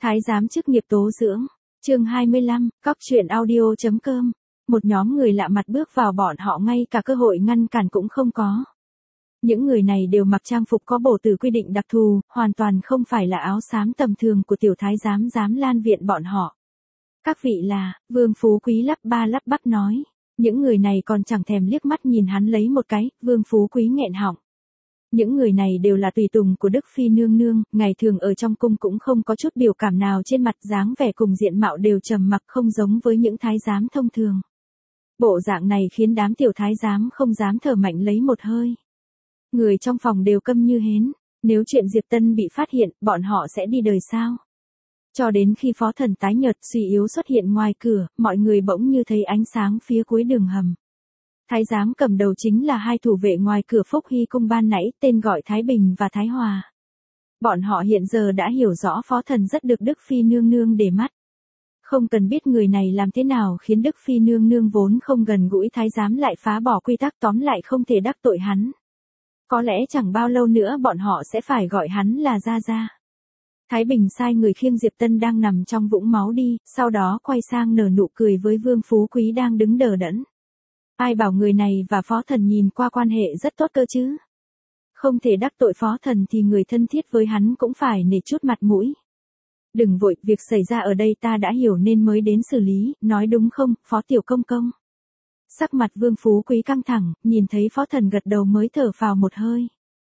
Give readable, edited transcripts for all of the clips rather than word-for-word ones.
Thái giám chức nghiệp tố dưỡng. Chương 25, Cóc truyện audio.com. Một nhóm người lạ mặt bước vào, bọn họ ngay cả cơ hội ngăn cản cũng không có. Những người này đều mặc trang phục có bổ tử quy định đặc thù, hoàn toàn không phải là áo xám tầm thường của tiểu thái giám Giám Lan viện bọn họ. Các vị là, Vương Phú Quý lắp ba lắp bắp nói. Những người này còn chẳng thèm liếc mắt nhìn hắn lấy một cái, Vương Phú Quý nghẹn họng. Những người này đều là tùy tùng của Đức Phi nương nương, ngày thường ở trong cung cũng không có chút biểu cảm nào trên mặt, dáng vẻ cùng diện mạo đều trầm mặc, không giống với những thái giám thông thường. Bộ dạng này khiến đám tiểu thái giám không dám thở mạnh lấy một hơi. Người trong phòng đều câm như hến, nếu chuyện Diệp Tân bị phát hiện, bọn họ sẽ đi đời sao? Cho đến khi phó thần tái nhợt suy yếu xuất hiện ngoài cửa, mọi người bỗng như thấy ánh sáng phía cuối đường hầm. Thái giám cầm đầu chính là hai thủ vệ ngoài cửa Phúc Hy cung ban nãy, tên gọi Thái Bình và Thái Hòa. Bọn họ hiện giờ đã hiểu rõ phó thần rất được Đức Phi nương nương để mắt. Không cần biết người này làm thế nào khiến Đức Phi nương nương vốn không gần gũi thái giám lại phá bỏ quy tắc, tóm lại không thể đắc tội hắn. Có lẽ chẳng bao lâu nữa bọn họ sẽ phải gọi hắn là Gia Gia. Thái Bình sai người khiêng Diệp Tân đang nằm trong vũng máu đi, sau đó quay sang nở nụ cười với Vương Phú Quý đang đứng đờ đẫn. Ai bảo người này và phó thần nhìn qua quan hệ rất tốt cơ chứ. Không thể đắc tội phó thần thì người thân thiết với hắn cũng phải nể chút mặt mũi. Đừng vội, việc xảy ra ở đây ta đã hiểu nên mới đến xử lý, nói đúng không, phó tiểu công công. Sắc mặt Vương Phú Quý căng thẳng, nhìn thấy phó thần gật đầu mới thở phào một hơi.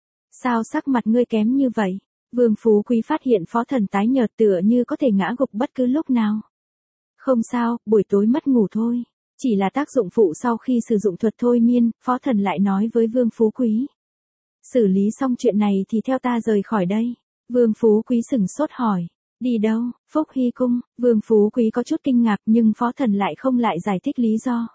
Sao sắc mặt ngươi kém như vậy? Vương Phú Quý phát hiện phó thần tái nhợt tựa như có thể ngã gục bất cứ lúc nào. Không sao, buổi tối mất ngủ thôi. Chỉ là tác dụng phụ sau khi sử dụng thuật thôi miên, phó thần lại nói với Vương Phú Quý. Xử lý xong chuyện này thì theo ta rời khỏi đây. Vương Phú Quý sửng sốt hỏi. Đi đâu? Phúc Hy cung. Vương Phú Quý có chút kinh ngạc nhưng phó thần lại không lại giải thích lý do.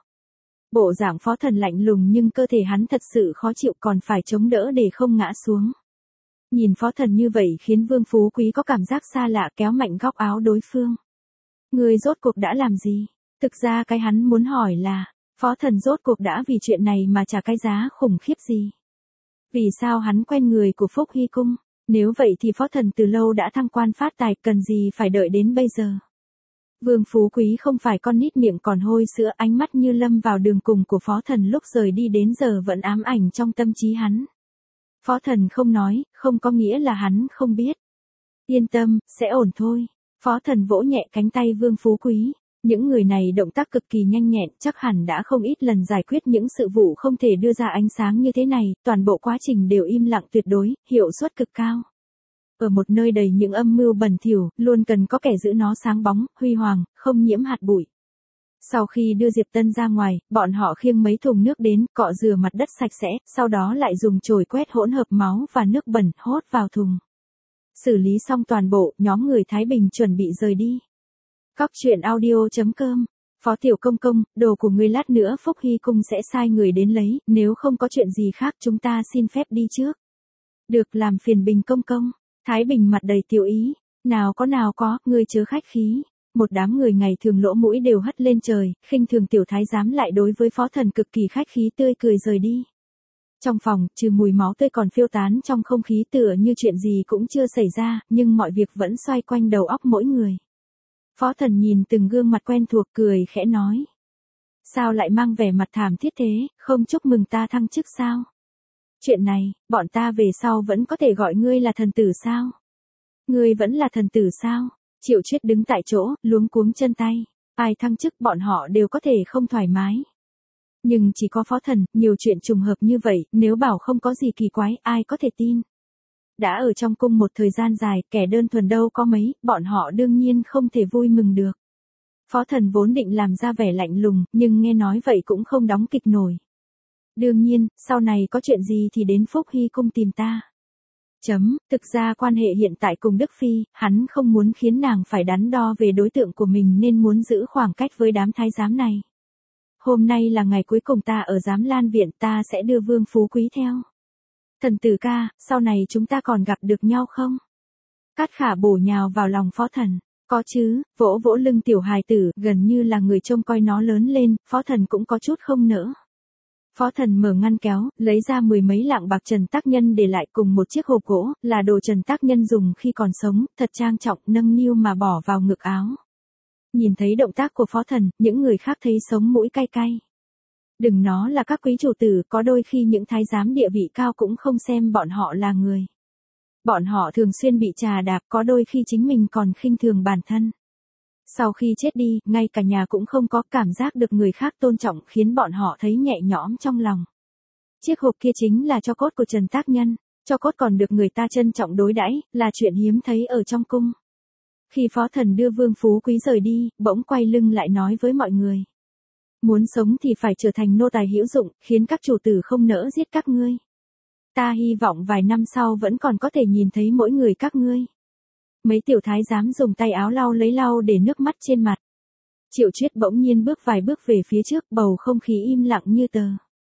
Bộ dạng phó thần lạnh lùng nhưng cơ thể hắn thật sự khó chịu, còn phải chống đỡ để không ngã xuống. Nhìn phó thần như vậy khiến Vương Phú Quý có cảm giác xa lạ, kéo mạnh góc áo đối phương. Người rốt cuộc đã làm gì? Thực ra cái hắn muốn hỏi là, phó thần rốt cuộc đã vì chuyện này mà trả cái giá khủng khiếp gì? Vì sao hắn quen người của Phúc Hy cung? Nếu vậy thì phó thần từ lâu đã thăng quan phát tài, cần gì phải đợi đến bây giờ? Vương Phú Quý không phải con nít miệng còn hôi sữa, ánh mắt như lâm vào đường cùng của phó thần lúc rời đi đến giờ vẫn ám ảnh trong tâm trí hắn. Phó thần không nói, không có nghĩa là hắn không biết. Yên tâm, sẽ ổn thôi. Phó thần vỗ nhẹ cánh tay Vương Phú Quý. Những người này động tác cực kỳ nhanh nhẹn, chắc hẳn đã không ít lần giải quyết những sự vụ không thể đưa ra ánh sáng như thế này, toàn bộ quá trình đều im lặng tuyệt đối, hiệu suất cực cao. Ở một nơi đầy những âm mưu bẩn thỉu, luôn cần có kẻ giữ nó sáng bóng, huy hoàng, không nhiễm hạt bụi. Sau khi đưa Diệp Tân ra ngoài, bọn họ khiêng mấy thùng nước đến, cọ rửa mặt đất sạch sẽ, sau đó lại dùng chổi quét hỗn hợp máu và nước bẩn, hốt vào thùng. Xử lý xong toàn bộ, nhóm người Thái Bình chuẩn bị rời đi. Cóc truyện audio.com. Phó tiểu công công, đồ của ngươi lát nữa Phúc Hy cung sẽ sai người đến lấy, nếu không có chuyện gì khác chúng ta xin phép đi trước. Được, làm phiền Bình công công. Thái Bình mặt đầy tiểu ý. Nào có, ngươi chớ khách khí. Một đám người ngày thường lỗ mũi đều hất lên trời, khinh thường tiểu thái giám lại đối với phó thần cực kỳ khách khí, tươi cười rời đi. Trong phòng, trừ mùi máu tươi còn phiêu tán trong không khí tựa như chuyện gì cũng chưa xảy ra, nhưng mọi việc vẫn xoay quanh đầu óc mỗi người. Phó thần nhìn từng gương mặt quen thuộc cười khẽ nói. Sao lại mang vẻ mặt thảm thiết thế, không chúc mừng ta thăng chức sao? Chuyện này, bọn ta về sau vẫn có thể gọi ngươi là thần tử sao? Ngươi vẫn là thần tử sao? Triệu Chuyết đứng tại chỗ, luống cuống chân tay. Ai thăng chức bọn họ đều có thể không thoải mái. Nhưng chỉ có phó thần, nhiều chuyện trùng hợp như vậy, nếu bảo không có gì kỳ quái, ai có thể tin? Đã ở trong cung một thời gian dài, kẻ đơn thuần đâu có mấy, bọn họ đương nhiên không thể vui mừng được. Phó thần vốn định làm ra vẻ lạnh lùng, nhưng nghe nói vậy cũng không đóng kịch nổi. Đương nhiên, sau này có chuyện gì thì đến Phúc Hy cung tìm ta. Thực ra quan hệ hiện tại cùng Đức Phi, hắn không muốn khiến nàng phải đắn đo về đối tượng của mình nên muốn giữ khoảng cách với đám thái giám này. Hôm nay là ngày cuối cùng ta ở Giám Lan viện, ta sẽ đưa Vương Phú Quý theo. Thần tử ca, sau này chúng ta còn gặp được nhau không? Cát Khả bổ nhào vào lòng phó thần. Có chứ, vỗ vỗ lưng tiểu hài tử, gần như là người trông coi nó lớn lên, phó thần cũng có chút không nỡ. Phó Thần mở ngăn kéo, lấy ra 10 mấy lạng bạc Trần Tác Nhân để lại cùng một chiếc hộp gỗ, là đồ Trần Tác Nhân dùng khi còn sống, thật trang trọng, nâng niu mà bỏ vào ngực áo. Nhìn thấy động tác của Phó Thần, những người khác thấy sống mũi cay cay. Đừng nó là các quý chủ tử, có đôi khi những thái giám địa vị cao cũng không xem bọn họ là người. Bọn họ thường xuyên bị trà đạp, có đôi khi chính mình còn khinh thường bản thân. Sau khi chết đi, ngay cả nhà cũng không có cảm giác được người khác tôn trọng, khiến bọn họ thấy nhẹ nhõm trong lòng. Chiếc hộp kia chính là tro cốt của Trần Tác Nhân, tro cốt còn được người ta trân trọng đối đãi, là chuyện hiếm thấy ở trong cung. Khi Phó Thần đưa Vương Phú Quý rời đi, bỗng quay lưng lại nói với mọi người. Muốn sống thì phải trở thành nô tài hữu dụng, khiến các chủ tử không nỡ giết các ngươi. Ta hy vọng vài năm sau vẫn còn có thể nhìn thấy mỗi người các ngươi. Mấy tiểu thái giám dùng tay áo lau lấy lau để nước mắt trên mặt. Triệu Chuyết bỗng nhiên bước vài bước về phía trước, bầu không khí im lặng như tờ.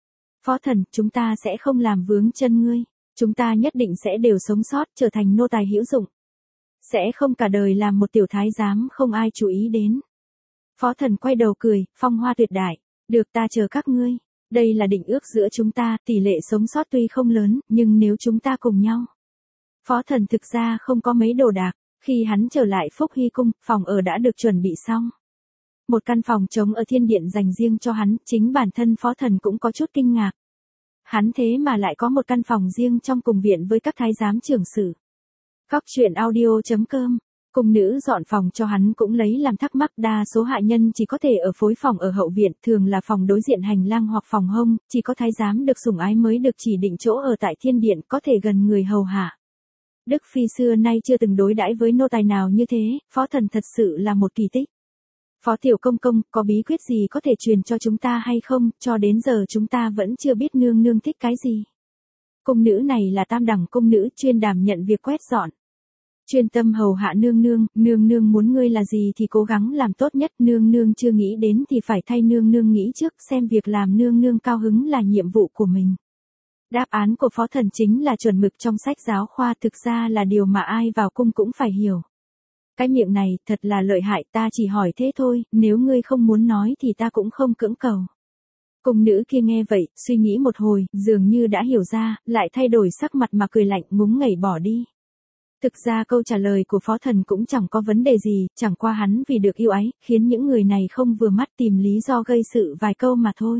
Phó Thần, chúng ta sẽ không làm vướng chân ngươi. Chúng ta nhất định sẽ đều sống sót, trở thành nô tài hữu dụng. Sẽ không cả đời làm một tiểu thái giám không ai chú ý đến. Phó Thần quay đầu cười, phong hoa tuyệt đại. Được, ta chờ các ngươi. Đây là định ước giữa chúng ta, tỷ lệ sống sót tuy không lớn, nhưng nếu chúng ta cùng nhau. Phó Thần thực ra không có mấy đồ đạc, khi hắn trở lại Phúc Hy Cung, phòng ở đã được chuẩn bị xong. Một căn phòng trống ở thiên điện dành riêng cho hắn, chính bản thân Phó Thần cũng có chút kinh ngạc. Hắn thế mà lại có một căn phòng riêng trong cùng viện với các thái giám trưởng sử. Góc truyện audio.com. Cung nữ dọn phòng cho hắn cũng lấy làm thắc mắc, đa số hạ nhân chỉ có thể ở phối phòng ở hậu viện, thường là phòng đối diện hành lang hoặc phòng hông, chỉ có thái giám được sủng ái mới được chỉ định chỗ ở tại thiên điện, có thể gần người hầu hạ. Đức Phi xưa nay chưa từng đối đãi với nô tài nào như thế, Phó Thần thật sự là một kỳ tích. Phó Tiểu Công Công, có bí quyết gì có thể truyền cho chúng ta hay không, cho đến giờ chúng ta vẫn chưa biết nương nương thích cái gì. Cung nữ này là tam đẳng cung nữ chuyên đảm nhận việc quét dọn. Chuyên tâm hầu hạ nương nương muốn ngươi là gì thì cố gắng làm tốt nhất, nương nương chưa nghĩ đến thì phải thay nương nương nghĩ trước, xem việc làm nương nương cao hứng là nhiệm vụ của mình. Đáp án của Phó Thần chính là chuẩn mực trong sách giáo khoa, thực ra là điều mà ai vào cung cũng phải hiểu. Cái miệng này thật là lợi hại, ta chỉ hỏi thế thôi, nếu ngươi không muốn nói thì ta cũng không cưỡng cầu. Cung nữ kia nghe vậy, suy nghĩ một hồi, dường như đã hiểu ra, lại thay đổi sắc mặt mà cười lạnh, ngúng ngẩy bỏ đi. Thực ra câu trả lời của Phó Thần cũng chẳng có vấn đề gì, chẳng qua hắn vì được yêu ái, khiến những người này không vừa mắt tìm lý do gây sự vài câu mà thôi.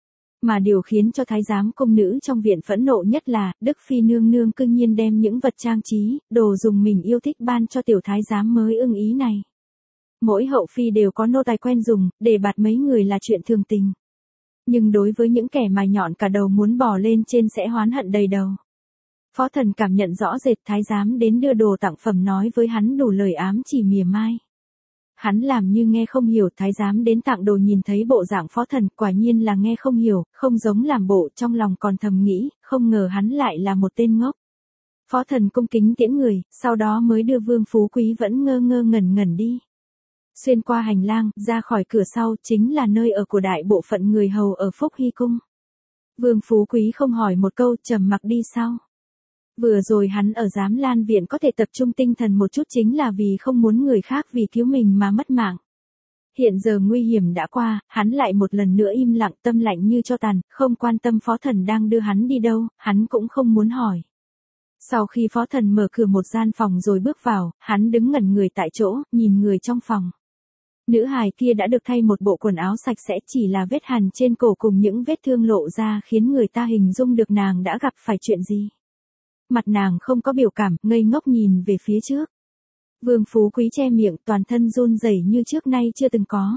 Mà điều khiến cho thái giám cung nữ trong viện phẫn nộ nhất là, Đức Phi nương nương cư nhiên đem những vật trang trí, đồ dùng mình yêu thích ban cho tiểu thái giám mới ưng ý này. Mỗi hậu phi đều có nô tài quen dùng, để bạt mấy người là chuyện thường tình. Nhưng đối với những kẻ mài nhọn cả đầu muốn bò lên trên sẽ oán hận đầy đầu. Phó Thần cảm nhận rõ rệt thái giám đến đưa đồ tặng phẩm nói với hắn đủ lời ám chỉ mỉa mai. Hắn làm như nghe không hiểu, thái giám đến tặng đồ nhìn thấy bộ dạng Phó Thần, quả nhiên là nghe không hiểu, không giống làm bộ, trong lòng còn thầm nghĩ, không ngờ hắn lại là một tên ngốc. Phó Thần cung kính tiễn người, sau đó mới đưa Vương Phú Quý vẫn ngơ ngơ ngẩn ngẩn đi. Xuyên qua hành lang, ra khỏi cửa sau, chính là nơi ở của đại bộ phận người hầu ở Phúc Hy Cung. Vương Phú Quý không hỏi một câu, trầm mặc đi sau. Vừa rồi hắn ở Giám Lan Viện có thể tập trung tinh thần một chút chính là vì không muốn người khác vì cứu mình mà mất mạng. Hiện giờ nguy hiểm đã qua, hắn lại một lần nữa im lặng, tâm lạnh như tro tàn, không quan tâm Phó Thần đang đưa hắn đi đâu, hắn cũng không muốn hỏi. Sau khi Phó Thần mở cửa một gian phòng rồi bước vào, hắn đứng ngẩn người tại chỗ, nhìn người trong phòng. Nữ hài kia đã được thay một bộ quần áo sạch sẽ, chỉ là vết hằn trên cổ cùng những vết thương lộ ra khiến người ta hình dung được nàng đã gặp phải chuyện gì. Mặt nàng không có biểu cảm, ngây ngốc nhìn về phía trước. Vương Phú Quý che miệng, toàn thân run rẩy như trước nay chưa từng có.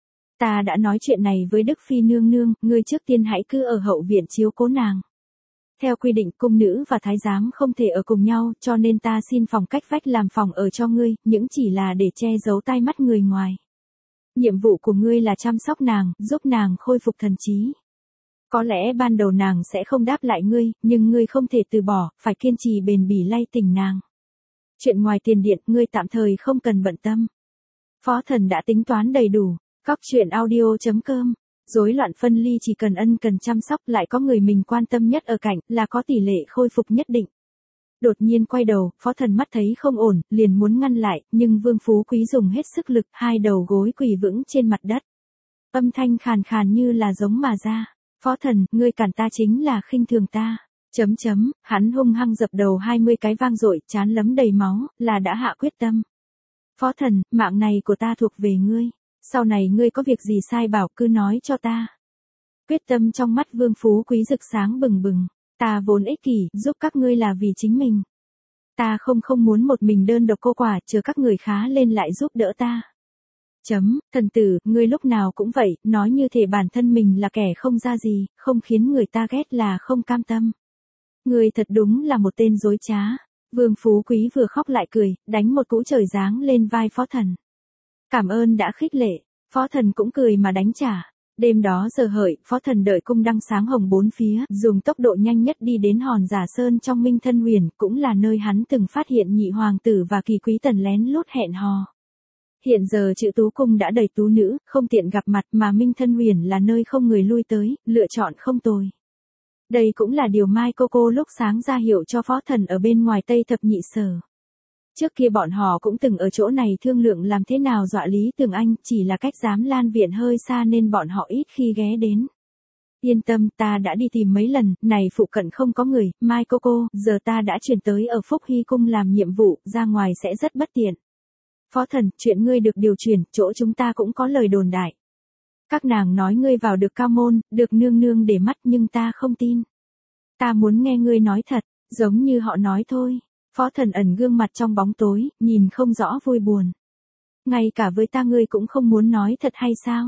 Ta đã nói chuyện này với Đức Phi nương nương, ngươi trước tiên hãy cứ ở hậu viện chiếu cố nàng. Theo quy định cung nữ và thái giám không thể ở cùng nhau, cho nên ta xin phòng cách vách làm phòng ở cho ngươi, những chỉ là để che giấu tai mắt người ngoài. Nhiệm vụ của ngươi là chăm sóc nàng, giúp nàng khôi phục thần trí. Có lẽ ban đầu nàng sẽ không đáp lại ngươi, nhưng ngươi không thể từ bỏ, phải kiên trì bền bỉ lay tỉnh nàng. Chuyện ngoài tiền điện, ngươi tạm thời không cần bận tâm. Phó Thần đã tính toán đầy đủ. Góc truyện audio.com. Rối loạn phân ly chỉ cần ân cần chăm sóc, lại có người mình quan tâm nhất ở cạnh, là có tỷ lệ khôi phục nhất định. Đột nhiên quay đầu, Phó Thần mắt thấy không ổn, liền muốn ngăn lại, nhưng Vương Phú Quý dùng hết sức lực, hai đầu gối quỳ vững trên mặt đất. Âm thanh khàn khàn như là giống mà ra. Phó Thần, ngươi cản ta chính là khinh thường ta. Hắn hung hăng dập đầu 20 cái vang dội, trán lấm đầy máu, là đã hạ quyết tâm. Phó Thần, mạng này của ta thuộc về ngươi. Sau này ngươi có việc gì sai bảo cứ nói cho ta. Quyết tâm trong mắt Vương Phú Quý rực sáng bừng bừng. Ta vốn ích kỷ, giúp các ngươi là vì chính mình. Ta không muốn một mình đơn độc cô quả, chờ các người khá lên lại giúp đỡ ta. Thần tử, ngươi lúc nào cũng vậy, nói như thể bản thân mình là kẻ không ra gì, không khiến người ta ghét là không cam tâm. Ngươi thật đúng là một tên dối trá. Vương Phú Quý vừa khóc lại cười, đánh một cú trời giáng lên vai Phó Thần. Cảm ơn đã khích lệ, Phó Thần cũng cười mà đánh trả. Đêm đó giờ hợi, Phó Thần đợi cung đăng sáng hồng bốn phía, dùng tốc độ nhanh nhất đi đến hòn Giả Sơn trong Minh Thân Huyền, cũng là nơi hắn từng phát hiện nhị hoàng tử và Kỳ Quý Tần lén lút hẹn hò. Hiện giờ Chữ Tú Cung đã đầy tú nữ, không tiện gặp mặt mà Minh Thân Huyền là nơi không người lui tới, lựa chọn không tồi. Đây cũng là điều Mai Cô lúc sáng ra hiệu cho Phó Thần ở bên ngoài Tây Thập Nhị Sở. Trước kia bọn họ cũng từng ở chỗ này thương lượng làm thế nào dọa Lý Tường Anh, chỉ là cách giám lan viện hơi xa nên bọn họ ít khi ghé đến. Yên tâm, ta đã đi tìm mấy lần, này phụ cận không có người, Mai Cô, giờ ta đã chuyển tới ở Phúc Hy Cung làm nhiệm vụ, ra ngoài sẽ rất bất tiện. Phó Thần, chuyện ngươi được điều chuyển, chỗ chúng ta cũng có lời đồn đại. Các nàng nói ngươi vào được cao môn, được nương nương để mắt nhưng ta không tin. Ta muốn nghe ngươi nói thật, giống như họ nói thôi. Phó Thần ẩn gương mặt trong bóng tối, nhìn không rõ vui buồn. Ngay cả với ta ngươi cũng không muốn nói thật hay sao?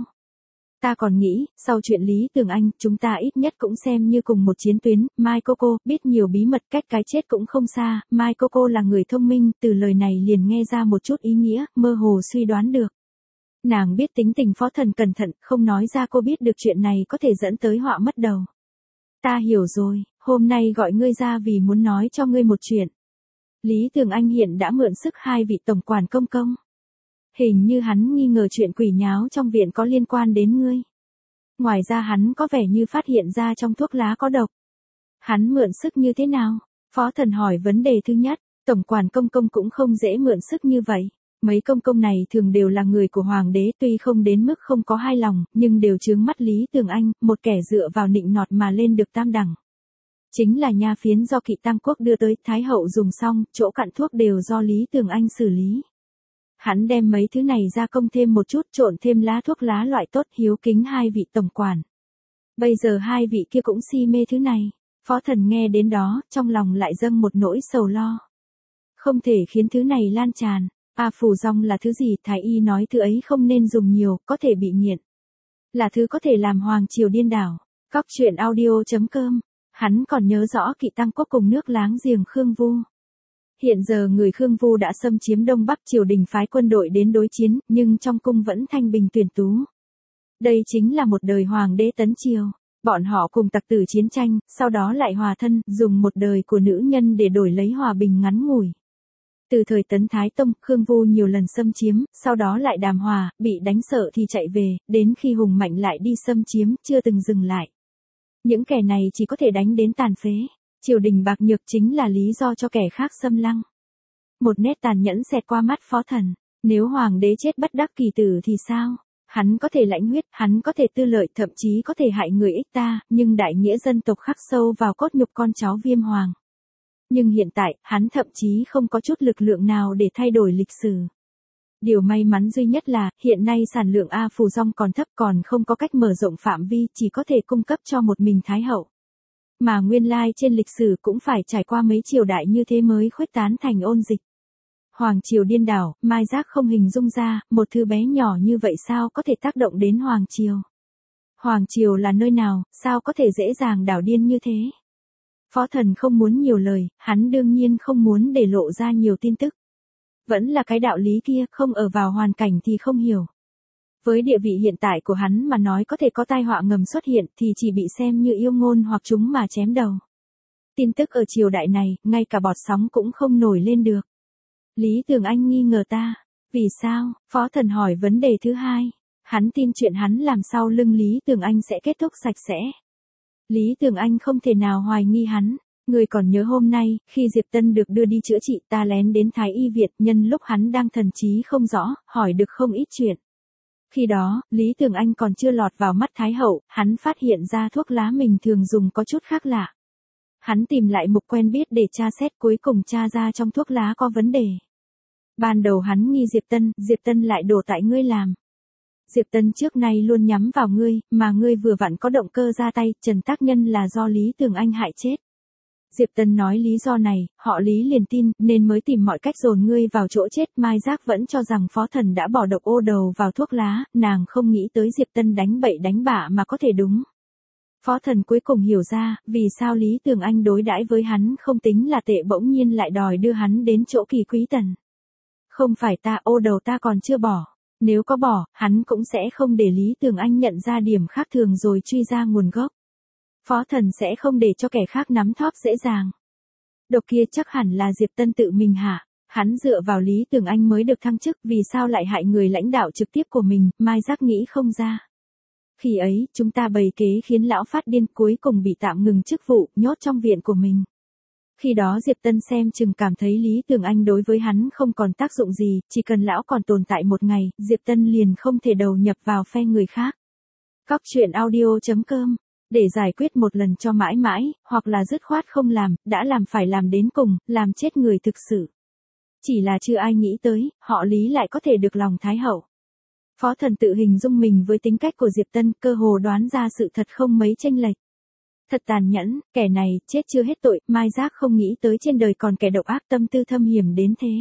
Ta còn nghĩ, sau chuyện Lý Tường Anh, chúng ta ít nhất cũng xem như cùng một chiến tuyến. Mai Cô, biết nhiều bí mật cách cái chết cũng không xa. Mai Cô là người thông minh, từ lời này liền nghe ra một chút ý nghĩa, mơ hồ suy đoán được. Nàng biết tính tình Phó Thần cẩn thận, không nói ra cô biết được chuyện này có thể dẫn tới họa mất đầu. Ta hiểu rồi, hôm nay gọi ngươi ra vì muốn nói cho ngươi một chuyện. Lý Tường Anh hiện đã mượn sức hai vị tổng quản công công. Hình như hắn nghi ngờ chuyện quỷ nháo trong viện có liên quan đến ngươi. Ngoài ra hắn có vẻ như phát hiện ra trong thuốc lá có độc. Hắn mượn sức như thế nào? Phó Thần hỏi vấn đề thứ nhất, tổng quản công công cũng không dễ mượn sức như vậy. Mấy công công này thường đều là người của hoàng đế, tuy không đến mức không có hai lòng, nhưng đều chướng mắt Lý Tường Anh, một kẻ dựa vào nịnh nọt mà lên được tam đẳng. Chính là nha phiến do Kỵ Tam Quốc đưa tới, Thái hậu dùng xong, chỗ cặn thuốc đều do Lý Tường Anh xử lý. Hắn đem mấy thứ này ra công thêm một chút, trộn thêm lá thuốc lá loại tốt, hiếu kính hai vị tổng quản. Bây giờ hai vị kia cũng si mê thứ này. Phó Thần nghe đến đó, trong lòng lại dâng một nỗi sầu lo. Không thể khiến thứ này lan tràn. Phù rong là thứ gì? Thái y nói thứ ấy không nên dùng nhiều, có thể bị nghiện. Là thứ có thể làm hoàng triều điên đảo. Cóc truyện audio.com. Hắn còn nhớ rõ Kỵ Tam Quốc cùng nước láng giềng Khương Vu. Hiện giờ người Khương Vu đã xâm chiếm Đông Bắc, triều đình phái quân đội đến đối chiến, nhưng trong cung vẫn thanh bình tuyển tú. Đây chính là một đời hoàng đế tấn triều. Bọn họ cùng tặc tử chiến tranh, sau đó lại hòa thân, dùng một đời của nữ nhân để đổi lấy hòa bình ngắn ngủi. Từ thời Tấn Thái Tông, Khương Vu nhiều lần xâm chiếm, sau đó lại đàm hòa, bị đánh sợ thì chạy về, đến khi hùng mạnh lại đi xâm chiếm, chưa từng dừng lại. Những kẻ này chỉ có thể đánh đến tàn phế. Triều đình bạc nhược chính là lý do cho kẻ khác xâm lăng. Một nét tàn nhẫn xẹt qua mắt Phó Thần. Nếu hoàng đế chết bất đắc kỳ tử thì sao? Hắn có thể lãnh huyết, hắn có thể tư lợi, thậm chí có thể hại người ích ta, nhưng đại nghĩa dân tộc khắc sâu vào cốt nhục con cháu Viêm Hoàng. Nhưng hiện tại, hắn thậm chí không có chút lực lượng nào để thay đổi lịch sử. Điều may mắn duy nhất là, hiện nay sản lượng phù rong còn thấp, còn không có cách mở rộng phạm vi, chỉ có thể cung cấp cho một mình Thái hậu. Mà nguyên lai trên lịch sử cũng phải trải qua mấy triều đại như thế mới khuếch tán thành ôn dịch. Hoàng triều điên đảo, Mai Giác không hình dung ra, một thứ bé nhỏ như vậy sao có thể tác động đến Hoàng triều. Hoàng triều là nơi nào, sao có thể dễ dàng đảo điên như thế. Phó Thần không muốn nhiều lời, hắn đương nhiên không muốn để lộ ra nhiều tin tức. Vẫn là cái đạo lý kia, không ở vào hoàn cảnh thì không hiểu. Với địa vị hiện tại của hắn mà nói có thể có tai họa ngầm xuất hiện thì chỉ bị xem như yêu ngôn hoặc chúng mà chém đầu. Tin tức ở triều đại này, ngay cả bọt sóng cũng không nổi lên được. Lý Tường Anh nghi ngờ ta. Vì sao? Phó Thần hỏi vấn đề thứ hai. Hắn tin chuyện hắn làm sau lưng Lý Tường Anh sẽ kết thúc sạch sẽ. Lý Tường Anh không thể nào hoài nghi hắn. Người còn nhớ hôm nay, khi Diệp Tân được đưa đi chữa trị, ta lén đến Thái Y Viện, nhân lúc hắn đang thần trí không rõ, hỏi được không ít chuyện. Khi đó, Lý Tường Anh còn chưa lọt vào mắt Thái Hậu, hắn phát hiện ra thuốc lá mình thường dùng có chút khác lạ. Hắn tìm lại mục quen biết để tra xét, cuối cùng tra ra trong thuốc lá có vấn đề. Ban đầu hắn nghi Diệp Tân lại đổ tại ngươi làm. Diệp Tân trước nay luôn nhắm vào ngươi, mà ngươi vừa vặn có động cơ ra tay, Trần Tác Nhân là do Lý Tường Anh hại chết. Diệp Tân nói lý do này, họ Lý liền tin, nên mới tìm mọi cách dồn ngươi vào chỗ chết. Mai Giác vẫn cho rằng Phó Thần đã bỏ độc ô đầu vào thuốc lá, nàng không nghĩ tới Diệp Tân đánh bậy đánh bạ mà có thể đúng. Phó Thần cuối cùng hiểu ra, vì sao Lý Tường Anh đối đãi với hắn không tính là tệ bỗng nhiên lại đòi đưa hắn đến chỗ Kỳ Quý Tần. Không phải ta, ô đầu ta còn chưa bỏ. Nếu có bỏ, hắn cũng sẽ không để Lý Tường Anh nhận ra điểm khác thường rồi truy ra nguồn gốc. Phó Thần sẽ không để cho kẻ khác nắm thóp dễ dàng. Độc kia chắc hẳn là Diệp Tân tự mình hạ. Hắn dựa vào Lý Tường Anh mới được thăng chức, vì sao lại hại người lãnh đạo trực tiếp của mình, Mai Giác nghĩ không ra. Khi ấy, chúng ta bày kế khiến lão phát điên, cuối cùng bị tạm ngừng chức vụ, nhốt trong viện của mình. Khi đó Diệp Tân xem chừng cảm thấy Lý Tường Anh đối với hắn không còn tác dụng gì, chỉ cần lão còn tồn tại một ngày, Diệp Tân liền không thể đầu nhập vào phe người khác. Cóc truyện audio.com. Để giải quyết một lần cho mãi mãi, hoặc là dứt khoát không làm, đã làm phải làm đến cùng, làm chết người thực sự. Chỉ là chưa ai nghĩ tới, họ Lý lại có thể được lòng Thái Hậu. Phó Thần tự hình dung mình với tính cách của Diệp Tân, cơ hồ đoán ra sự thật không mấy chênh lệch. Thật tàn nhẫn, kẻ này, chết chưa hết tội, Mai Giác không nghĩ tới trên đời còn kẻ độc ác tâm tư thâm hiểm đến thế.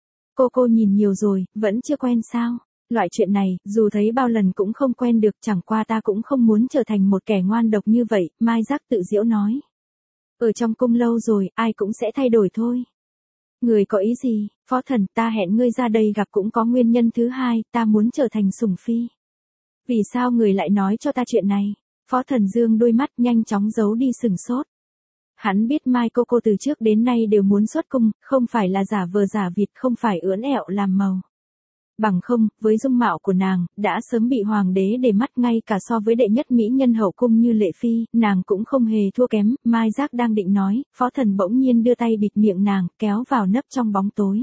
Cô nhìn nhiều rồi, vẫn chưa quen sao? Loại chuyện này, dù thấy bao lần cũng không quen được, chẳng qua ta cũng không muốn trở thành một kẻ ngoan độc như vậy, Mai Giác tự giễu nói. Ở trong cung lâu rồi, ai cũng sẽ thay đổi thôi. Người có ý gì, Phó Thần, ta hẹn ngươi ra đây gặp cũng có nguyên nhân thứ hai, ta muốn trở thành sủng phi. Vì sao người lại nói cho ta chuyện này? Phó Thần dương đôi mắt nhanh chóng giấu đi sừng sốt. Hắn biết Mai cô từ trước đến nay đều muốn xuất cung, không phải là giả vờ giả vịt, không phải ưỡn ẹo làm màu. Bằng không, với dung mạo của nàng, đã sớm bị hoàng đế để mắt, ngay cả so với đệ nhất mỹ nhân hậu cung như Lệ Phi, nàng cũng không hề thua kém. Mai Giác đang định nói, Phó Thần bỗng nhiên đưa tay bịt miệng nàng, kéo vào nấp trong bóng tối.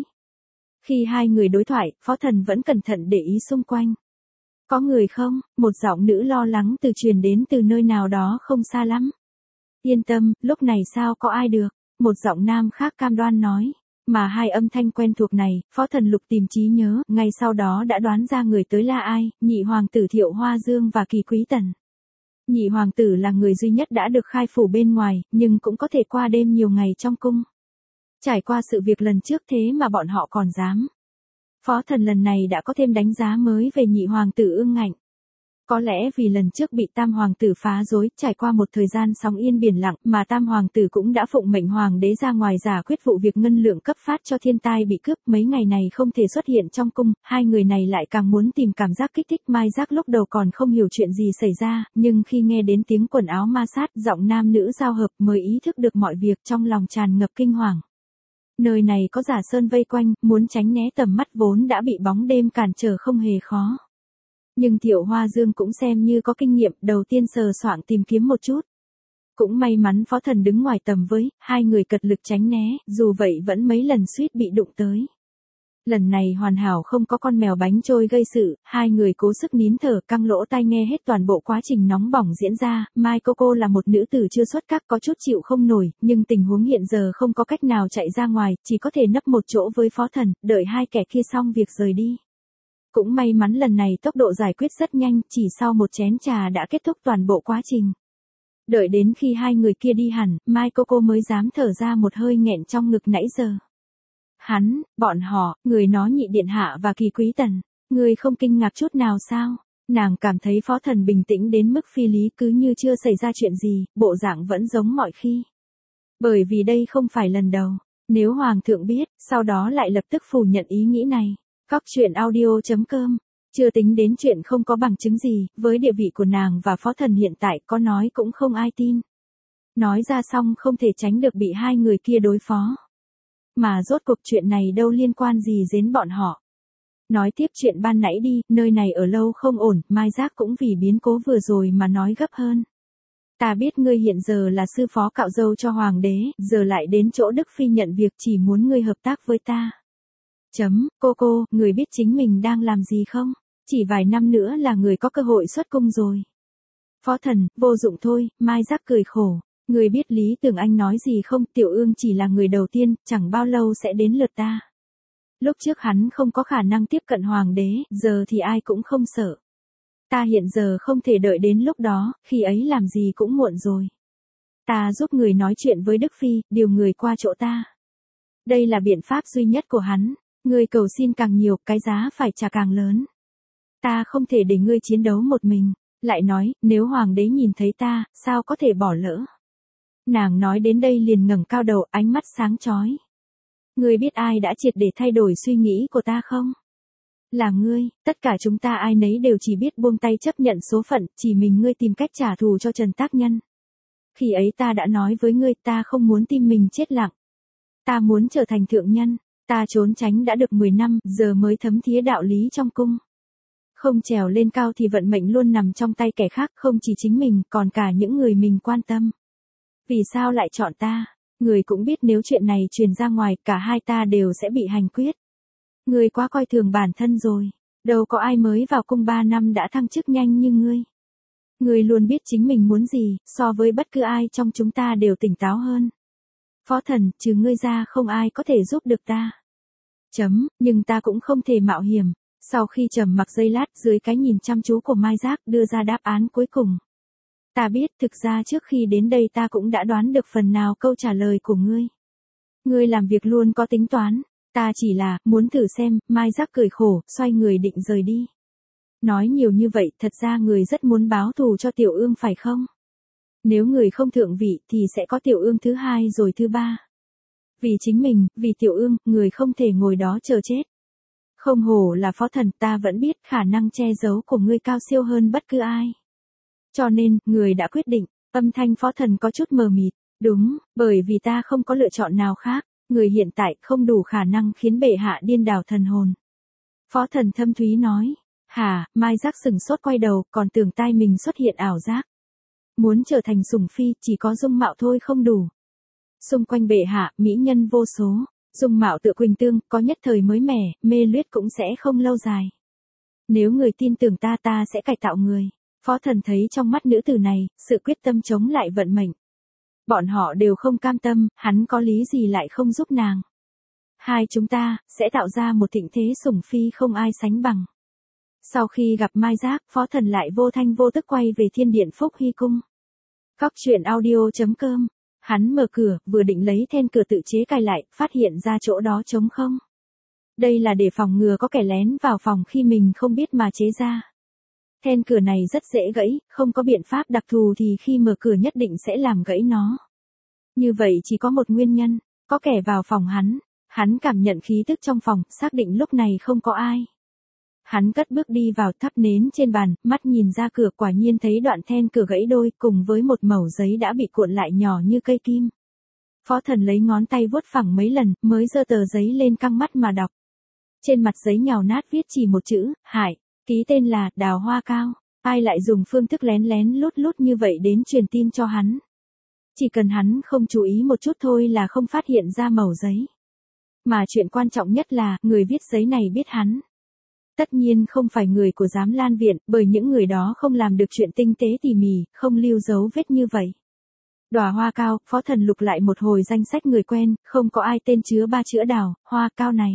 Khi hai người đối thoại, Phó Thần vẫn cẩn thận để ý xung quanh. Có người không? Một giọng nữ lo lắng truyền đến từ nơi nào đó không xa lắm. Yên tâm, lúc này sao có ai được? Một giọng nam khác cam đoan nói. Mà hai âm thanh quen thuộc này, Phó Thần lục tìm trí nhớ, ngay sau đó đã đoán ra người tới là ai, nhị hoàng tử Thiệu Hoa Dương và Kỳ Quý Tần. Nhị hoàng tử là người duy nhất đã được khai phủ bên ngoài, nhưng cũng có thể qua đêm nhiều ngày trong cung. Trải qua sự việc lần trước thế mà bọn họ còn dám. Phó Thần lần này đã có thêm đánh giá mới về nhị hoàng tử Ưng Ngạnh. Có lẽ vì lần trước bị tam hoàng tử phá rối, trải qua một thời gian sóng yên biển lặng, mà tam hoàng tử cũng đã phụng mệnh hoàng đế ra ngoài giải quyết vụ việc ngân lượng cấp phát cho thiên tai bị cướp, mấy ngày này không thể xuất hiện trong cung, hai người này lại càng muốn tìm cảm giác kích thích. Mai Giác lúc đầu còn không hiểu chuyện gì xảy ra, nhưng khi nghe đến tiếng quần áo ma sát, giọng nam nữ giao hợp mới ý thức được mọi việc, trong lòng tràn ngập kinh hoàng. Nơi này có Giả Sơn vây quanh, muốn tránh né tầm mắt vốn đã bị bóng đêm cản trở không hề khó. Nhưng Thiệu Hoa Dương cũng xem như có kinh nghiệm, đầu tiên sờ soạng tìm kiếm một chút. Cũng may mắn Phó Thần đứng ngoài tầm với, hai người cật lực tránh né, dù vậy vẫn mấy lần suýt bị đụng tới. Lần này hoàn hảo không có con mèo bánh trôi gây sự, hai người cố sức nín thở, căng lỗ tai nghe hết toàn bộ quá trình nóng bỏng diễn ra. Mai cô là một nữ tử chưa xuất các, có chút chịu không nổi, nhưng tình huống hiện giờ không có cách nào chạy ra ngoài, chỉ có thể nấp một chỗ với Phó Thần, đợi hai kẻ kia xong việc rời đi. Cũng may mắn lần này tốc độ giải quyết rất nhanh, chỉ sau một chén trà đã kết thúc toàn bộ quá trình. Đợi đến khi hai người kia đi hẳn, Mai cô mới dám thở ra một hơi nghẹn trong ngực nãy giờ. Bọn họ, người nó Nhị Điện Hạ và Kỳ Quý Tần, người không kinh ngạc chút nào sao? Nàng cảm thấy Phó Thần bình tĩnh đến mức phi lý, cứ như chưa xảy ra chuyện gì, bộ dạng vẫn giống mọi khi. Bởi vì đây không phải lần đầu, nếu Hoàng thượng biết, sau đó lại lập tức phủ nhận ý nghĩ này. Cóc truyện audio.com. Chưa tính đến chuyện không có bằng chứng gì, với địa vị của nàng và Phó Thần hiện tại có nói cũng không ai tin. Nói ra xong không thể tránh được bị hai người kia đối phó. Mà rốt cuộc chuyện này đâu liên quan gì đến bọn họ. Nói tiếp chuyện ban nãy đi, nơi này ở lâu không ổn, Mai Giác cũng vì biến cố vừa rồi mà nói gấp hơn. Ta biết ngươi hiện giờ là sư phó cạo râu cho hoàng đế, giờ lại đến chỗ Đức Phi nhận việc, chỉ muốn ngươi hợp tác với ta. Cô, người biết chính mình đang làm gì không? Chỉ vài năm nữa là người có cơ hội xuất cung rồi. Phó Thần, vô dụng thôi, Mai Giác cười khổ. Người biết Lý Tưởng Anh nói gì không, Tiểu Ương chỉ là người đầu tiên, chẳng bao lâu sẽ đến lượt ta. Lúc trước hắn không có khả năng tiếp cận hoàng đế, giờ thì ai cũng không sợ. Ta hiện giờ không thể đợi đến lúc đó, khi ấy làm gì cũng muộn rồi. Ta giúp người nói chuyện với Đức Phi, điều người qua chỗ ta. Đây là biện pháp duy nhất của hắn. Người cầu xin càng nhiều, cái giá phải trả càng lớn. Ta không thể để ngươi chiến đấu một mình. Lại nói, nếu hoàng đế nhìn thấy ta, sao có thể bỏ lỡ. Nàng nói đến đây liền ngẩng cao đầu, ánh mắt sáng chói. Ngươi biết ai đã triệt để thay đổi suy nghĩ của ta không? Là ngươi, tất cả chúng ta ai nấy đều chỉ biết buông tay chấp nhận số phận, chỉ mình ngươi tìm cách trả thù cho Trần Tác Nhân. Khi ấy ta đã nói với ngươi ta không muốn tim mình chết lặng. Ta muốn trở thành thượng nhân, ta trốn tránh đã được 10 năm, giờ mới thấm thía đạo lý trong cung. Không trèo lên cao thì vận mệnh luôn nằm trong tay kẻ khác, không chỉ chính mình, còn cả những người mình quan tâm. Vì sao lại chọn ta? Người cũng biết nếu chuyện này truyền ra ngoài, cả hai ta đều sẽ bị hành quyết. Người quá coi thường bản thân rồi. Đâu có ai mới vào cung 3 năm đã thăng chức nhanh như ngươi. Người luôn biết chính mình muốn gì, so với bất cứ ai trong chúng ta đều tỉnh táo hơn. Phó Thần, trừ ngươi ra không ai có thể giúp được ta. Nhưng ta cũng không thể mạo hiểm. Sau khi trầm mặc giây lát, dưới cái nhìn chăm chú của Mai Giác đưa ra đáp án cuối cùng. Ta biết, thực ra trước khi đến đây ta cũng đã đoán được phần nào câu trả lời của ngươi. Ngươi làm việc luôn có tính toán, ta chỉ là, muốn thử xem. Mai Giác cười khổ, xoay người định rời đi. Nói nhiều như vậy, thật ra người rất muốn báo thù cho Tiểu Ương phải không? Nếu người không thượng vị, thì sẽ có Tiểu Ương thứ hai rồi thứ ba. Vì chính mình, vì Tiểu Ương, người không thể ngồi đó chờ chết. Không hổ là Phó Thần, ta vẫn biết khả năng che giấu của ngươi cao siêu hơn bất cứ ai. Cho nên, người đã quyết định. Âm thanh Phó Thần có chút mờ mịt. Đúng, bởi vì ta không có lựa chọn nào khác. Người hiện tại không đủ khả năng khiến bệ hạ điên đảo thần hồn. Phó Thần thâm thúy nói. Hả, Mai Giác sừng sốt quay đầu, còn tưởng tai mình xuất hiện ảo giác. Muốn trở thành sủng phi, chỉ có dung mạo thôi không đủ. Xung quanh bệ hạ, mỹ nhân vô số. Dung mạo tựa Quỳnh Tương, có nhất thời mới mẻ, mê luyết cũng sẽ không lâu dài. Nếu người tin tưởng ta, ta sẽ cải tạo người. Phó Thần thấy trong mắt nữ tử này, sự quyết tâm chống lại vận mệnh. Bọn họ đều không cam tâm, hắn có lý gì lại không giúp nàng. Hai chúng ta, sẽ tạo ra một thịnh thế sủng phi không ai sánh bằng. Sau khi gặp Mai Giác, Phó Thần lại vô thanh vô tức quay về Thiên Điện Phúc Hy Cung. Góc truyện audio.com. Hắn mở cửa, vừa định lấy then cửa tự chế cài lại, phát hiện ra chỗ đó trống không. Đây là để phòng ngừa có kẻ lén vào phòng khi mình không biết mà chế ra. Then cửa này rất dễ gãy, không có biện pháp đặc thù thì khi mở cửa nhất định sẽ làm gãy nó. Như vậy chỉ có một nguyên nhân, có kẻ vào phòng hắn. Hắn cảm nhận khí tức trong phòng, xác định lúc này không có ai. Hắn cất bước đi vào, thắp nến trên bàn, mắt nhìn ra cửa, quả nhiên thấy đoạn then cửa gãy đôi cùng với một mẩu giấy đã bị cuộn lại nhỏ như cây kim. Phó Thần lấy ngón tay vuốt phẳng mấy lần, mới giơ tờ giấy lên căng mắt mà đọc. Trên mặt giấy nhàu nát viết chỉ một chữ, Hải, ký tên là Đào Hoa Cao. Ai lại dùng phương thức lén lén lút lút như vậy đến truyền tin cho hắn. Chỉ cần hắn không chú ý một chút thôi là không phát hiện ra mẩu giấy. Mà chuyện quan trọng nhất là, người viết giấy này biết hắn. Tất nhiên không phải người của Giám Lan Viện, bởi những người đó không làm được chuyện tinh tế tỉ mỉ, không lưu dấu vết như vậy. Đóa Hoa Cao, Phó Thần lục lại một hồi danh sách người quen, không có ai tên chứa 3 chữ Đào, Hoa Cao này.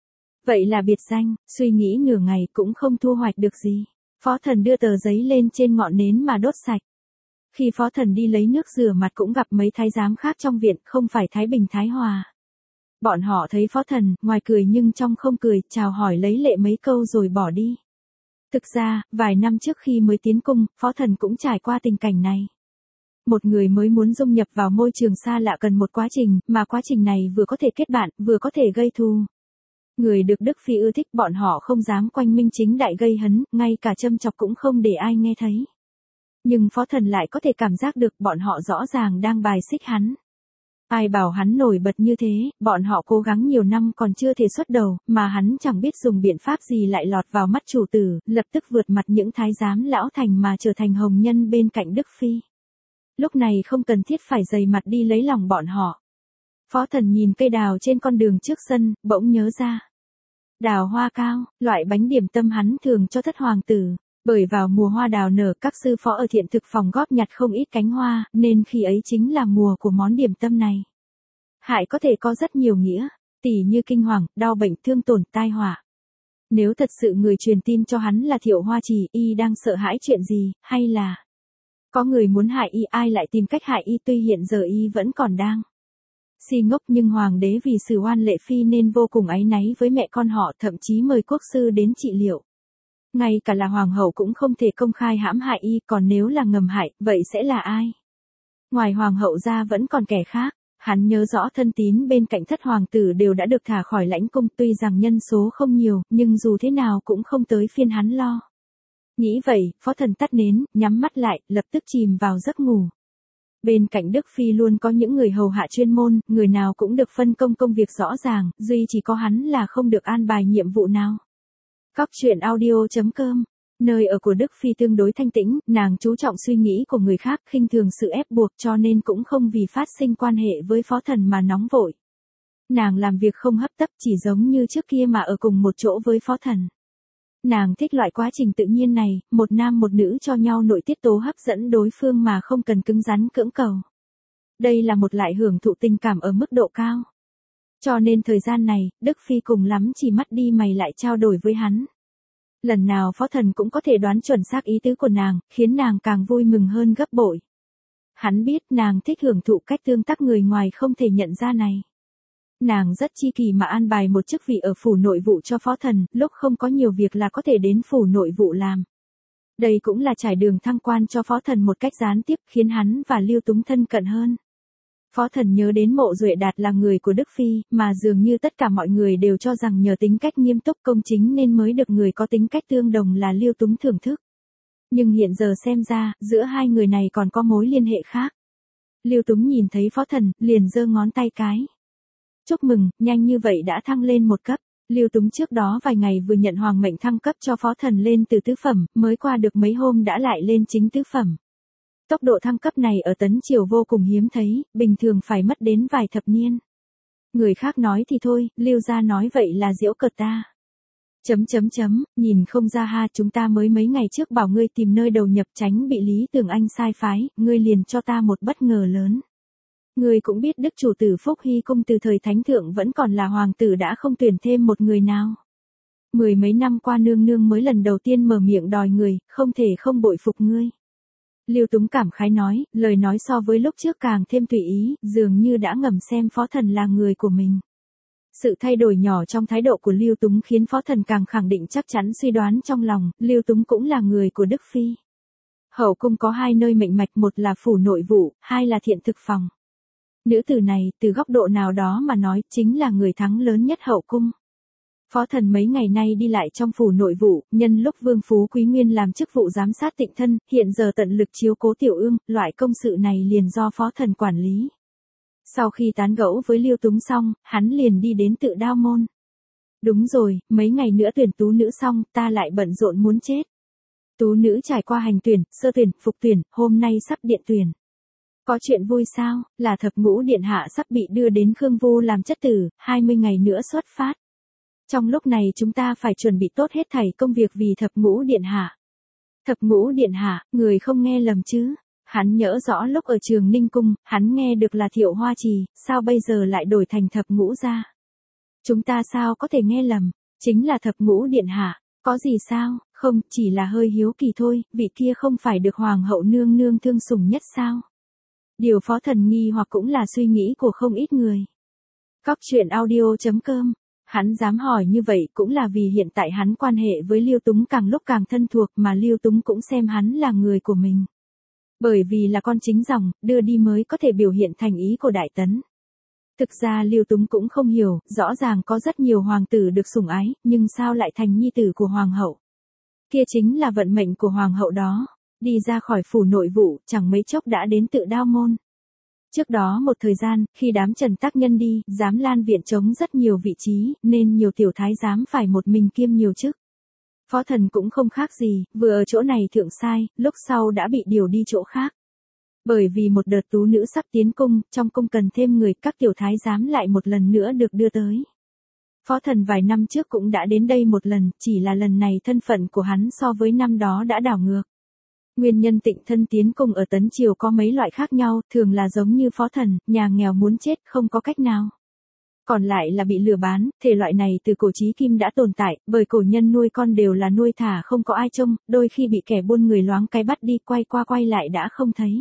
Vậy là biệt danh, suy nghĩ nửa ngày cũng không thu hoạch được gì. Phó Thần đưa tờ giấy lên trên ngọn nến mà đốt sạch. Khi Phó Thần đi lấy nước rửa mặt cũng gặp mấy thái giám khác trong viện, không phải Thái Bình Thái Hòa. Bọn họ thấy Phó Thần, ngoài cười nhưng trong không cười, chào hỏi lấy lệ mấy câu rồi bỏ đi. Thực ra, vài năm trước khi mới tiến cung, Phó Thần cũng trải qua tình cảnh này. Một người mới muốn dung nhập vào môi trường xa lạ cần một quá trình, mà quá trình này vừa có thể kết bạn, vừa có thể gây thù. Người được Đức Phi ưa thích bọn họ không dám quanh minh chính đại gây hấn, ngay cả châm chọc cũng không để ai nghe thấy. Nhưng Phó Thần lại có thể cảm giác được bọn họ rõ ràng đang bài xích hắn. Ai bảo hắn nổi bật như thế, bọn họ cố gắng nhiều năm còn chưa thể xuất đầu, mà hắn chẳng biết dùng biện pháp gì lại lọt vào mắt chủ tử, lập tức vượt mặt những thái giám lão thành mà trở thành hồng nhân bên cạnh Đức Phi. Lúc này không cần thiết phải dày mặt đi lấy lòng bọn họ. Phó Thần nhìn cây đào trên con đường trước sân, bỗng nhớ ra. Đào hoa cao, loại bánh điểm tâm hắn thường cho thất hoàng tử. Bởi vào mùa hoa đào nở các sư phó ở thiện thực phòng góp nhặt không ít cánh hoa, nên khi ấy chính là mùa của món điểm tâm này. Hại có thể có rất nhiều nghĩa, tỉ như kinh hoàng, đau bệnh, thương tổn, tai họa. Nếu thật sự người truyền tin cho hắn là Thiệu Hoa Trì, y đang sợ hãi chuyện gì, hay là có người muốn hại y, ai lại tìm cách hại y, tuy hiện giờ y vẫn còn đang si ngốc, nhưng hoàng đế vì xử oan lệ phi nên vô cùng áy náy với mẹ con họ, thậm chí mời quốc sư đến trị liệu. Ngay cả là hoàng hậu cũng không thể công khai hãm hại y, còn nếu là ngầm hại, vậy sẽ là ai? Ngoài hoàng hậu ra vẫn còn kẻ khác. Hắn nhớ rõ thân tín bên cạnh thất hoàng tử đều đã được thả khỏi lãnh cung, tuy rằng nhân số không nhiều, nhưng dù thế nào cũng không tới phiên hắn lo. Nghĩ vậy, phó thần tắt nến, nhắm mắt lại, lập tức chìm vào giấc ngủ. Bên cạnh Đức Phi luôn có những người hầu hạ chuyên môn, người nào cũng được phân công công việc rõ ràng, duy chỉ có hắn là không được an bài nhiệm vụ nào. Cóc truyện audio.com. Nơi ở của Đức Phi tương đối thanh tĩnh, nàng chú trọng suy nghĩ của người khác, khinh thường sự ép buộc, cho nên cũng không vì phát sinh quan hệ với phó thần mà nóng vội. Nàng làm việc không hấp tấp, chỉ giống như trước kia mà ở cùng một chỗ với phó thần. Nàng thích loại quá trình tự nhiên này, một nam một nữ cho nhau nội tiết tố hấp dẫn đối phương mà không cần cứng rắn cưỡng cầu. Đây là một loại hưởng thụ tình cảm ở mức độ cao. Cho nên thời gian này, Đức Phi cùng lắm chỉ mắt đi mày lại trao đổi với hắn. Lần nào phó thần cũng có thể đoán chuẩn xác ý tứ của nàng, khiến nàng càng vui mừng hơn gấp bội. Hắn biết nàng thích hưởng thụ cách tương tác người ngoài không thể nhận ra này. Nàng rất chi kỳ mà an bài một chức vị ở phủ nội vụ cho phó thần, lúc không có nhiều việc là có thể đến phủ nội vụ làm. Đây cũng là trải đường thăng quan cho phó thần một cách gián tiếp, khiến hắn và Lưu Túng thân cận hơn. Phó thần nhớ đến Mộ Duệ Đạt là người của Đức Phi, mà dường như tất cả mọi người đều cho rằng nhờ tính cách nghiêm túc công chính nên mới được người có tính cách tương đồng là Lưu Túng thưởng thức. Nhưng hiện giờ xem ra, giữa hai người này còn có mối liên hệ khác. Lưu Túng nhìn thấy phó thần, liền giơ ngón tay cái. Chúc mừng, nhanh như vậy đã thăng lên một cấp. Lưu Túng trước đó vài ngày vừa nhận hoàng mệnh thăng cấp cho phó thần lên từ tứ phẩm, mới qua được mấy hôm đã lại lên chính tứ phẩm. Tốc độ thăng cấp này ở Tấn Triều vô cùng hiếm thấy, bình thường phải mất đến vài thập niên. Người khác nói thì thôi, Lưu gia nói vậy là giễu cợt ta. Nhìn không ra ha, chúng ta mới mấy ngày trước bảo ngươi tìm nơi đầu nhập tránh bị Lý Tường Anh sai phái, ngươi liền cho ta một bất ngờ lớn. Ngươi cũng biết đức chủ tử Phúc Hy cung từ thời thánh thượng vẫn còn là hoàng tử đã không tuyển thêm một người nào. Mười mấy năm qua nương nương mới lần đầu tiên mở miệng đòi người, không thể không bội phục ngươi. Lưu Túng cảm khái nói, lời nói so với lúc trước càng thêm tùy ý, dường như đã ngầm xem phó thần là người của mình. Sự thay đổi nhỏ trong thái độ của Lưu Túng khiến phó thần càng khẳng định chắc chắn suy đoán trong lòng, Lưu Túng cũng là người của Đức Phi. Hậu cung có hai nơi mệnh mạch, một là phủ nội vụ, hai là thiện thực phòng. Nữ tử này, từ góc độ nào đó mà nói, chính là người thắng lớn nhất hậu cung. Phó thần mấy ngày nay đi lại trong phủ nội vụ, nhân lúc Vương Phú Quý Nguyên làm chức vụ giám sát Tịnh Thân, hiện giờ tận lực chiếu cố Tiểu Ương, loại công sự này liền do phó thần quản lý. Sau khi tán gẫu với Lưu Túng xong, hắn liền đi đến Tự Đao Môn. Đúng rồi, mấy ngày nữa tuyển tú nữ xong, ta lại bận rộn muốn chết. Tú nữ trải qua hành tuyển, sơ tuyển, phục tuyển, hôm nay sắp điện tuyển. Có chuyện vui sao, là thập ngũ điện hạ sắp bị đưa đến Khương Vu làm chất tử, 20 ngày nữa xuất phát. Trong lúc này chúng ta phải chuẩn bị tốt hết thảy công việc vì thập ngũ điện hạ. Thập ngũ điện hạ, người không nghe lầm chứ? Hắn nhớ rõ lúc ở Trường Ninh Cung, hắn nghe được là Thiệu Hoa Trì, sao bây giờ lại đổi thành thập ngũ ra? Chúng ta sao có thể nghe lầm? Chính là thập ngũ điện hạ, có gì sao? Không, chỉ là hơi hiếu kỳ thôi, vị kia không phải được hoàng hậu nương nương thương sủng nhất sao? Điều phó thần nghi hoặc cũng là suy nghĩ của không ít người. Cóc truyện audio.com. Hắn dám hỏi như vậy cũng là vì hiện tại hắn quan hệ với Lưu Túng càng lúc càng thân thuộc mà Lưu Túng cũng xem hắn là người của mình. Bởi vì là con chính dòng, đưa đi mới có thể biểu hiện thành ý của Đại Tấn. Thực ra Lưu Túng cũng không hiểu, rõ ràng có rất nhiều hoàng tử được sủng ái, nhưng sao lại thành nhi tử của hoàng hậu? Kia chính là vận mệnh của hoàng hậu đó. Đi ra khỏi phủ nội vụ, chẳng mấy chốc đã đến Tự Đao Môn. Trước đó một thời gian, khi đám Trần tác nhân đi, giám lan viện trống rất nhiều vị trí, nên nhiều tiểu thái giám phải một mình kiêm nhiều chức. Phó thần cũng không khác gì, vừa ở chỗ này thượng sai, lúc sau đã bị điều đi chỗ khác. Bởi vì một đợt tú nữ sắp tiến cung, trong cung cần thêm người, các tiểu thái giám lại một lần nữa được đưa tới. Phó Thần vài năm trước cũng đã đến đây một lần, chỉ là lần này thân phận của hắn so với năm đó đã đảo ngược. Nguyên nhân Tịnh thân tiến cung ở Tấn Triều có mấy loại khác nhau, thường là giống như Phó Thần, nhà nghèo muốn chết không có cách nào. Còn lại là bị lừa bán, thể loại này từ cổ chí kim đã tồn tại, bởi cổ nhân nuôi con đều là nuôi thả không có ai trông, đôi khi bị kẻ buôn người loáng cái bắt đi quay qua quay lại đã không thấy.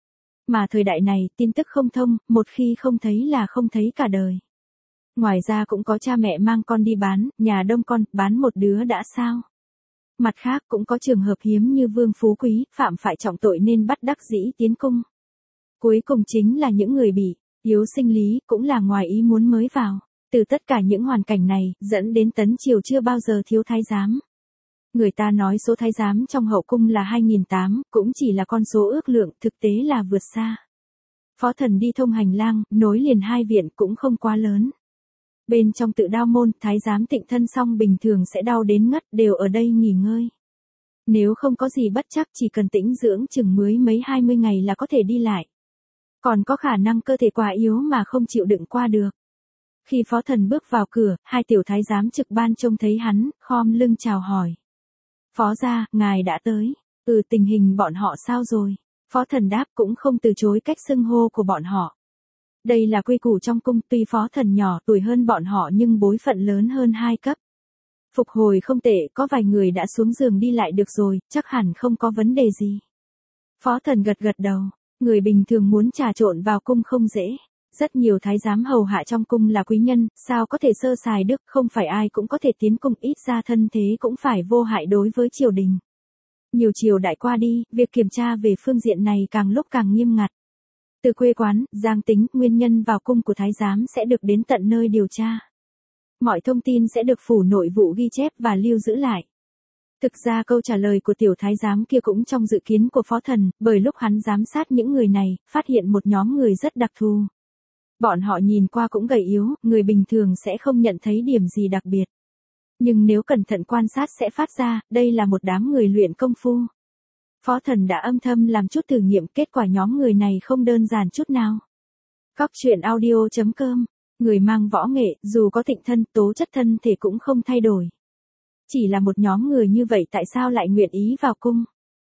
Mà thời đại này, tin tức không thông, một khi không thấy là không thấy cả đời. Ngoài ra cũng có cha mẹ mang con đi bán, nhà đông con, bán một đứa đã sao. Mặt khác cũng có trường hợp hiếm như vương phú quý, phạm phải trọng tội nên bắt đắc dĩ tiến cung. Cuối cùng chính là những người bị yếu sinh lý, cũng là ngoài ý muốn mới vào. Từ tất cả những hoàn cảnh này, dẫn đến Tấn Triều chưa bao giờ thiếu thái giám. Người ta nói số thái giám trong hậu cung là 2.800, cũng chỉ là con số ước lượng, thực tế là vượt xa. Phó Thần đi thông hành lang, nối liền hai viện cũng không quá lớn. Bên trong Tự Đao môn, thái giám Tịnh thân xong bình thường sẽ đau đến ngất, đều ở đây nghỉ ngơi. Nếu không có gì bất chắc chỉ cần tĩnh dưỡng chừng mấy 20 ngày là có thể đi lại. Còn có khả năng cơ thể quá yếu mà không chịu đựng qua được. Khi Phó Thần bước vào cửa, hai tiểu thái giám trực ban trông thấy hắn, khom lưng chào hỏi. Phó gia, ngài đã tới. Tình hình bọn họ sao rồi? Phó Thần đáp cũng không từ chối cách xưng hô của bọn họ. Đây là quy củ trong cung, tuy Phó Thần nhỏ tuổi hơn bọn họ nhưng bối phận lớn hơn 2 cấp. Phục hồi không tệ, có vài người đã xuống giường đi lại được rồi, chắc hẳn không có vấn đề gì. Phó Thần gật gật đầu, người bình thường muốn trà trộn vào cung không dễ. Rất nhiều thái giám hầu hạ trong cung là quý nhân, sao có thể sơ sài đức, không phải ai cũng có thể tiến cung, ít ra thân thế cũng phải vô hại đối với triều đình. Nhiều triều đại qua đi, việc kiểm tra về phương diện này càng lúc càng nghiêm ngặt. Từ quê quán, giang tính, nguyên nhân vào cung của thái giám sẽ được đến tận nơi điều tra. Mọi thông tin sẽ được phủ nội vụ ghi chép và lưu giữ lại. Thực ra câu trả lời của tiểu thái giám kia cũng trong dự kiến của Phó Thần, bởi lúc hắn giám sát những người này, phát hiện một nhóm người rất đặc thù. Bọn họ nhìn qua cũng gầy yếu, người bình thường sẽ không nhận thấy điểm gì đặc biệt. Nhưng nếu cẩn thận quan sát sẽ phát ra, đây là một đám người luyện công phu. Phó Thần đã âm thầm làm chút thử nghiệm, kết quả nhóm người này không đơn giản chút nào. Cóc truyện audio.com, người mang võ nghệ, dù có Tịnh thân, tố chất thân thể cũng không thay đổi. Chỉ là một nhóm người như vậy tại sao lại nguyện ý vào cung?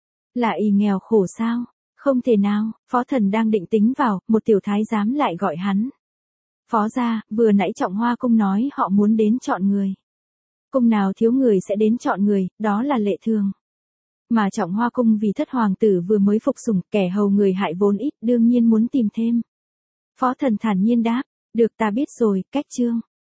Là y nghèo khổ sao? Không thể nào, Phó Thần đang định tính vào, một tiểu thái giám lại gọi hắn. Phó gia, vừa nãy Trọng Hoa cung nói họ muốn đến chọn người. Cung nào thiếu người sẽ đến chọn người, đó là lệ thường. Mà Trọng Hoa cung vì thất hoàng tử vừa mới phục sủng, kẻ hầu người hại vốn ít, đương nhiên muốn tìm thêm. Phó Thần thản nhiên đáp, được ta biết rồi, cách chương.